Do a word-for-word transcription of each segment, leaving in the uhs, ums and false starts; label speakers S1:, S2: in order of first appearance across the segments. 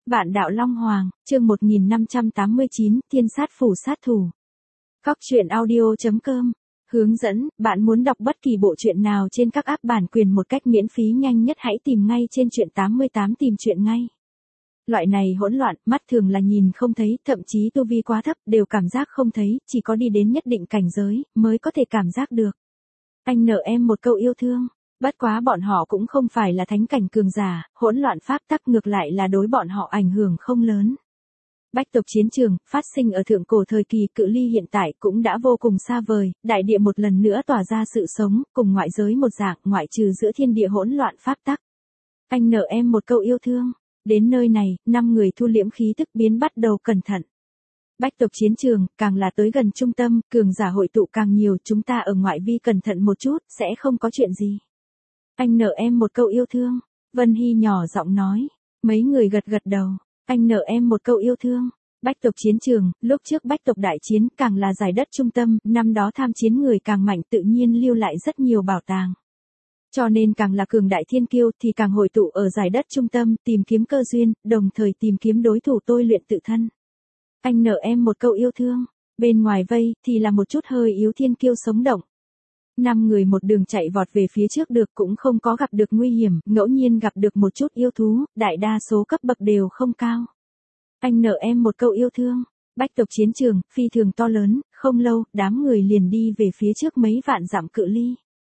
S1: Vạn đạo Long Hoàng, chương một nghìn năm trăm tám mươi chín, Thiên sát phủ sát thủ. Cóc truyện audio chấm com. Hướng dẫn, bạn muốn đọc bất kỳ bộ truyện nào trên các app bản quyền một cách miễn phí nhanh nhất hãy tìm ngay trên truyện tám mươi tám tìm truyện ngay. Loại này hỗn loạn, mắt thường là nhìn không thấy, thậm chí tu vi quá thấp đều cảm giác không thấy, chỉ có đi đến nhất định cảnh giới mới có thể cảm giác được. Anh nợ em một câu yêu thương. Bất quá bọn họ cũng không phải là thánh cảnh cường giả, hỗn loạn pháp tắc ngược lại là đối bọn họ ảnh hưởng không lớn. Bách tộc chiến trường, phát sinh ở thượng cổ thời kỳ, cự ly hiện tại cũng đã vô cùng xa vời, đại địa một lần nữa tỏa ra sự sống, cùng ngoại giới một dạng, ngoại trừ giữa thiên địa hỗn loạn pháp tắc. Anh nợ em một câu yêu thương. Đến nơi này, năm người thu liễm khí tức biến bắt đầu cẩn thận. Bách tộc chiến trường, càng là tới gần trung tâm, cường giả hội tụ càng nhiều, chúng ta ở ngoại vi cẩn thận một chút, sẽ không có chuyện gì. Anh nợ em một câu yêu thương. Vân Hy nhỏ giọng nói. Mấy người gật gật đầu. Anh nợ em một câu yêu thương. Bách tộc chiến trường, lúc trước bách tộc đại chiến càng là giải đất trung tâm, năm đó tham chiến người càng mạnh tự nhiên lưu lại rất nhiều bảo tàng. Cho nên càng là cường đại thiên kiêu thì càng hội tụ ở giải đất trung tâm, tìm kiếm cơ duyên, đồng thời tìm kiếm đối thủ tôi luyện tự thân. Anh nợ em một câu yêu thương. Bên ngoài vây thì là một chút hơi yếu thiên kiêu sống động. Năm người một đường chạy vọt về phía trước được cũng không có gặp được nguy hiểm, ngẫu nhiên gặp được một chút yêu thú, đại đa số cấp bậc đều không cao. Anh nợ em một câu yêu thương. Bách tộc chiến trường, phi thường to lớn, không lâu, đám người liền đi về phía trước mấy vạn dặm cự ly.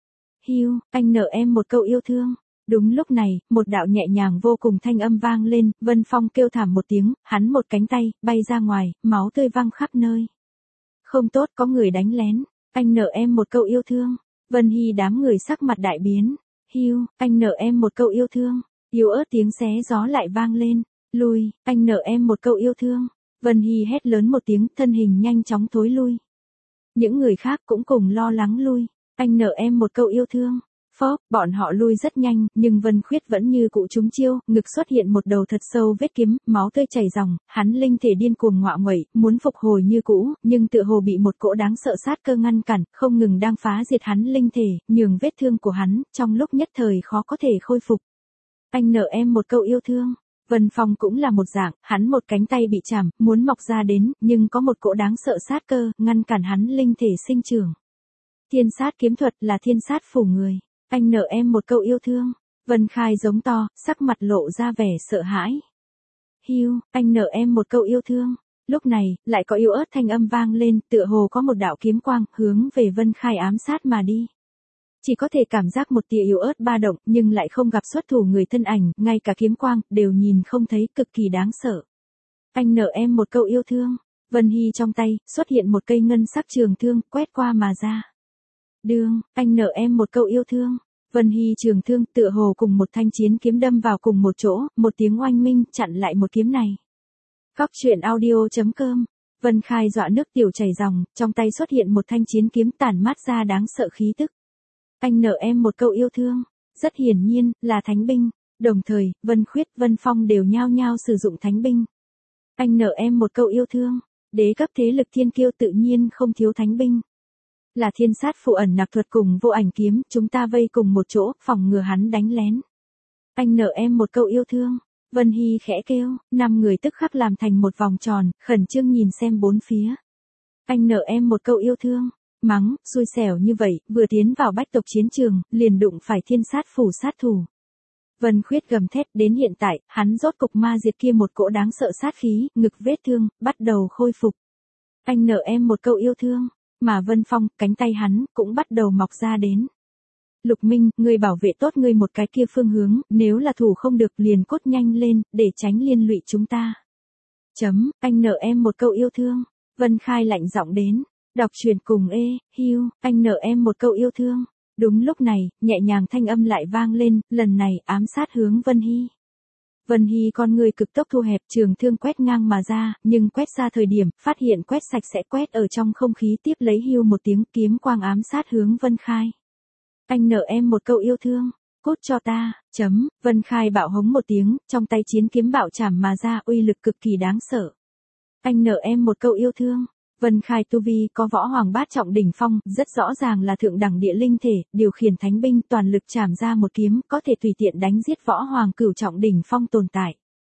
S1: Hiu, anh nợ em một câu yêu thương. Đúng lúc này, một đạo nhẹ nhàng vô cùng thanh âm vang lên, Vân Phong kêu thảm một tiếng, hắn một cánh tay, bay ra ngoài, máu tươi văng khắp nơi. Không tốt, có người đánh lén. Anh nợ em một câu yêu thương. Vân Hy đám người sắc mặt đại biến. Hiu, anh nợ em một câu yêu thương. Yếu ớt tiếng xé gió lại vang lên. Lui, anh nợ em một câu yêu thương. Vân Hy hét lớn một tiếng, thân hình nhanh chóng thối lui. Những người khác cũng cùng lo lắng lui. Anh nợ em một câu yêu thương. Phóp, bọn họ lui rất nhanh, nhưng Vân Khuyết vẫn như cụ trúng chiêu, ngực xuất hiện một đầu thật sâu vết kiếm, máu tươi chảy ròng, hắn linh thể điên cuồng ngọa nguậy, muốn phục hồi như cũ, nhưng tựa hồ bị một cỗ đáng sợ sát cơ ngăn cản, không ngừng đang phá diệt hắn linh thể, nhường vết thương của hắn, trong lúc nhất thời khó có thể khôi phục. Anh nợ em một câu yêu thương. Vân Phong cũng là một dạng, hắn một cánh tay bị chảm, muốn mọc ra đến, nhưng có một cỗ đáng sợ sát cơ, ngăn cản hắn linh thể sinh trưởng. Thiên sát kiếm thuật là thiên sát phủ người. Anh nợ em một câu yêu thương. Vân Khai giống to, sắc mặt lộ ra vẻ sợ hãi. Hiu, anh nợ em một câu yêu thương. Lúc này, lại có yếu ớt thanh âm vang lên, tựa hồ có một đạo kiếm quang, hướng về Vân Khai ám sát mà đi. Chỉ có thể cảm giác một tia yếu ớt ba động, nhưng lại không gặp xuất thủ người thân ảnh, ngay cả kiếm quang, đều nhìn không thấy, cực kỳ đáng sợ. Anh nợ em một câu yêu thương. Vân Hy trong tay, xuất hiện một cây ngân sắc trường thương, quét qua mà ra. Đương, anh nợ em một câu yêu thương. Vân Hy trường thương tựa hồ cùng một thanh chiến kiếm đâm vào cùng một chỗ, một tiếng oanh minh chặn lại một kiếm này. Cóc truyện audio chấm com. Vân Khai dọa nước tiểu chảy ròng, trong tay xuất hiện một thanh chiến kiếm tản mát ra đáng sợ khí tức. Anh nợ em một câu yêu thương. Rất hiển nhiên, là thánh binh. Đồng thời, Vân Khuyết, Vân Phong đều nhao nhao sử dụng thánh binh. Anh nợ em một câu yêu thương. Đế cấp thế lực thiên kiêu tự nhiên không thiếu thánh binh. Là thiên sát phụ ẩn nặc thuật cùng vô ảnh kiếm, chúng ta vây cùng một chỗ, phòng ngừa hắn đánh lén. Anh nợ em một câu yêu thương. Vân Hy khẽ kêu, năm người tức khắc làm thành một vòng tròn, khẩn trương nhìn xem bốn phía. Anh nợ em một câu yêu thương. Mắng, xui xẻo như vậy, vừa tiến vào bách tộc chiến trường, liền đụng phải thiên sát phủ sát thủ. Vân Khuyết gầm thét, đến hiện tại, hắn rốt cục ma diệt kia một cỗ đáng sợ sát khí, ngực vết thương, bắt đầu khôi phục. Anh nợ em một câu yêu thương. Mà Vân Phong, cánh tay hắn, cũng bắt đầu mọc ra đến. Lục Minh, ngươi bảo vệ tốt ngươi một cái kia phương hướng, nếu là thủ không được liền cốt nhanh lên, để tránh liên lụy chúng ta. Chấm, anh nợ em một câu yêu thương. Vân Khai lạnh giọng đến. Đọc truyện cùng ê, hiu, anh nợ em một câu yêu thương. Đúng lúc này, nhẹ nhàng thanh âm lại vang lên, lần này ám sát hướng Vân Hy. Vân Hy con người cực tốc thu hẹp, trường thương quét ngang mà ra, nhưng quét ra thời điểm, phát hiện quét sạch sẽ quét ở trong không khí, tiếp lấy hiu một tiếng, kiếm quang ám sát hướng Vân Khai. Anh nợ em một câu yêu thương. Cút cho ta, chấm, Vân Khai bạo hống một tiếng, trong tay chiến kiếm bạo chảm mà ra, uy lực cực kỳ đáng sợ. Anh nợ em một câu yêu thương. Vân Khai tu vi có võ hoàng bát trọng đỉnh phong, rất rõ ràng là thượng đẳng địa linh thể, điều khiển thánh binh toàn lực chảm ra một kiếm, có thể tùy tiện đánh giết võ hoàng cửu trọng đỉnh phong tồn tại.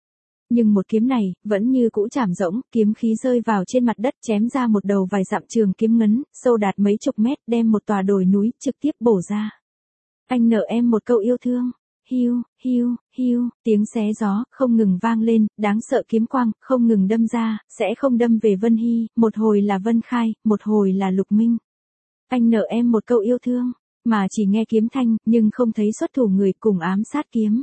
S1: Nhưng một kiếm này, vẫn như cũ chảm rỗng, kiếm khí rơi vào trên mặt đất chém ra một đầu vài dặm trường kiếm ngấn, sâu đạt mấy chục mét, đem một tòa đồi núi trực tiếp bổ ra. Anh nợ em một câu yêu thương. Hiu, hiu, hiu, tiếng xé gió, không ngừng vang lên, đáng sợ kiếm quang, không ngừng đâm ra, sẽ không đâm về Vân Hy, một hồi là Vân Khai, một hồi là Lục Minh. Anh nợ em một câu yêu thương, mà chỉ nghe kiếm thanh, nhưng không thấy xuất thủ người cùng ám sát kiếm.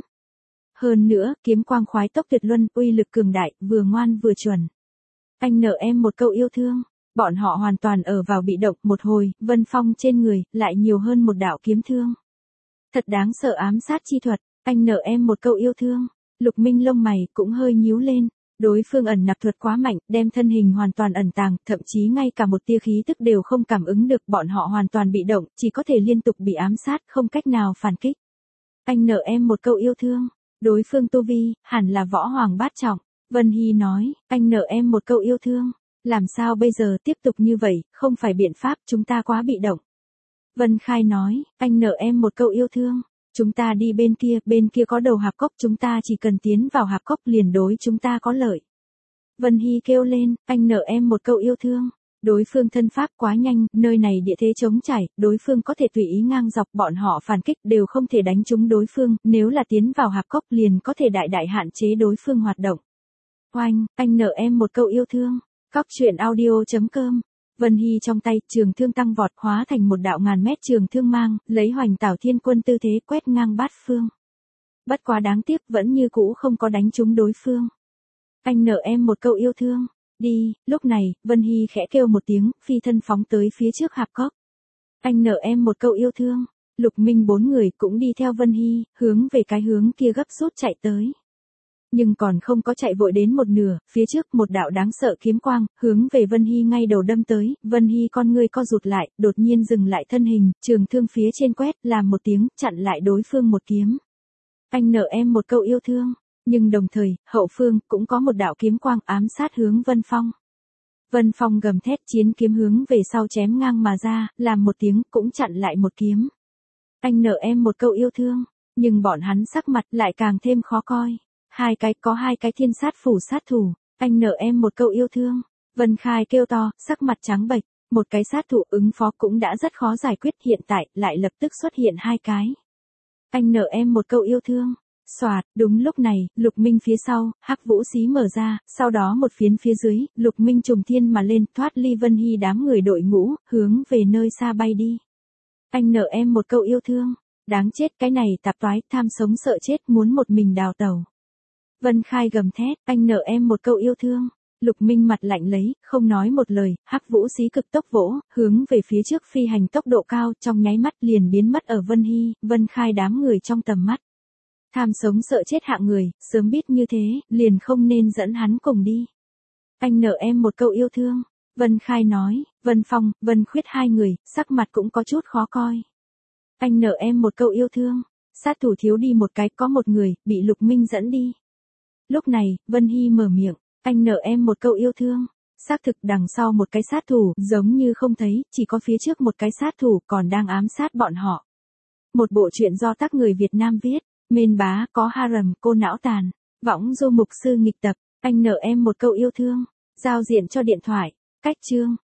S1: Hơn nữa, kiếm quang khoái tốc tuyệt luân, uy lực cường đại, vừa ngoan vừa chuẩn. Anh nợ em một câu yêu thương, bọn họ hoàn toàn ở vào bị động, một hồi, Vân Phong trên người, lại nhiều hơn một đạo kiếm thương. Thật đáng sợ ám sát chi thuật, anh nợ em một câu yêu thương. Lục Minh lông mày cũng hơi nhíu lên, đối phương ẩn nặc thuật quá mạnh, đem thân hình hoàn toàn ẩn tàng, thậm chí ngay cả một tia khí tức đều không cảm ứng được, bọn họ hoàn toàn bị động, chỉ có thể liên tục bị ám sát, không cách nào phản kích. Anh nợ em một câu yêu thương, đối phương tu vi, hẳn là võ hoàng bát trọng. Vân Hy nói, anh nợ em một câu yêu thương, làm sao bây giờ tiếp tục như vậy, không phải biện pháp, chúng ta quá bị động. Vân Khai nói, anh nợ em một câu yêu thương, chúng ta đi bên kia, bên kia có đầu hạp cốc, chúng ta chỉ cần tiến vào hạp cốc liền đối chúng ta có lợi. Vân Hy kêu lên, anh nợ em một câu yêu thương, đối phương thân pháp quá nhanh, nơi này địa thế trống trải, đối phương có thể tùy ý ngang dọc, bọn họ phản kích đều không thể đánh trúng đối phương, nếu là tiến vào hạp cốc liền có thể đại đại hạn chế đối phương hoạt động. Oanh, anh nợ em một câu yêu thương, cóc truyện audio chấm com. Vân Hy trong tay, trường thương tăng vọt, hóa thành một đạo ngàn mét trường thương mang, lấy Hoành Tảo Thiên Quân tư thế quét ngang bát phương. Bất quá đáng tiếc, vẫn như cũ không có đánh trúng đối phương. Anh nợ em một câu yêu thương, đi. Lúc này, Vân Hy khẽ kêu một tiếng, phi thân phóng tới phía trước hạp cốc. Anh nợ em một câu yêu thương. Lục Minh bốn người cũng đi theo Vân Hy, hướng về cái hướng kia gấp rút chạy tới. Nhưng còn không có chạy vội đến một nửa, phía trước một đạo đáng sợ kiếm quang, hướng về Vân Hy ngay đầu đâm tới, Vân Hy con ngươi co rụt lại, đột nhiên dừng lại thân hình, trường thương phía trên quét, làm một tiếng, chặn lại đối phương một kiếm. Anh nợ em một câu yêu thương, nhưng đồng thời, hậu phương, cũng có một đạo kiếm quang ám sát hướng Vân Phong. Vân Phong gầm thét chiến kiếm hướng về sau chém ngang mà ra, làm một tiếng, cũng chặn lại một kiếm. Anh nợ em một câu yêu thương, nhưng bọn hắn sắc mặt lại càng thêm khó coi. Hai cái, có hai cái thiên sát phủ sát thủ, anh nợ em một câu yêu thương. Vân Khai kêu to, sắc mặt trắng bệch, một cái sát thủ ứng phó cũng đã rất khó giải quyết, hiện tại, lại lập tức xuất hiện hai cái. Anh nợ em một câu yêu thương. Soạt, đúng lúc này, Lục Minh phía sau, hắc vũ xí mở ra, sau đó một phiến phía dưới, Lục Minh trùng thiên mà lên, thoát ly Vân Hy đám người đội ngũ, hướng về nơi xa bay đi. Anh nợ em một câu yêu thương. Đáng chết, cái này tạp toái, tham sống sợ chết, muốn một mình đào tẩu. Vân Khai gầm thét, anh nợ em một câu yêu thương. Lục Minh mặt lạnh lấy, không nói một lời, hắc vũ xí cực tốc vỗ, hướng về phía trước phi hành tốc độ cao, trong nháy mắt liền biến mất ở Vân Hy, Vân Khai đám người trong tầm mắt. Tham sống sợ chết hạng người, sớm biết như thế, liền không nên dẫn hắn cùng đi. Anh nợ em một câu yêu thương. Vân Khai nói, Vân Phong, Vân Khuyết hai người, sắc mặt cũng có chút khó coi. Anh nợ em một câu yêu thương. Sát thủ thiếu đi một cái, có một người, bị Lục Minh dẫn đi. Lúc này, Vân Hy mở miệng, anh nợ em một câu yêu thương. Xác thực đằng sau một cái sát thủ, giống như không thấy, chỉ có phía trước một cái sát thủ còn đang ám sát bọn họ. Một bộ truyện do tác người Việt Nam viết, Mên Bá, có harem, cô não tàn, võng du mục sư nghịch tập, anh nợ em một câu yêu thương. Giao diện cho điện thoại, cách chương.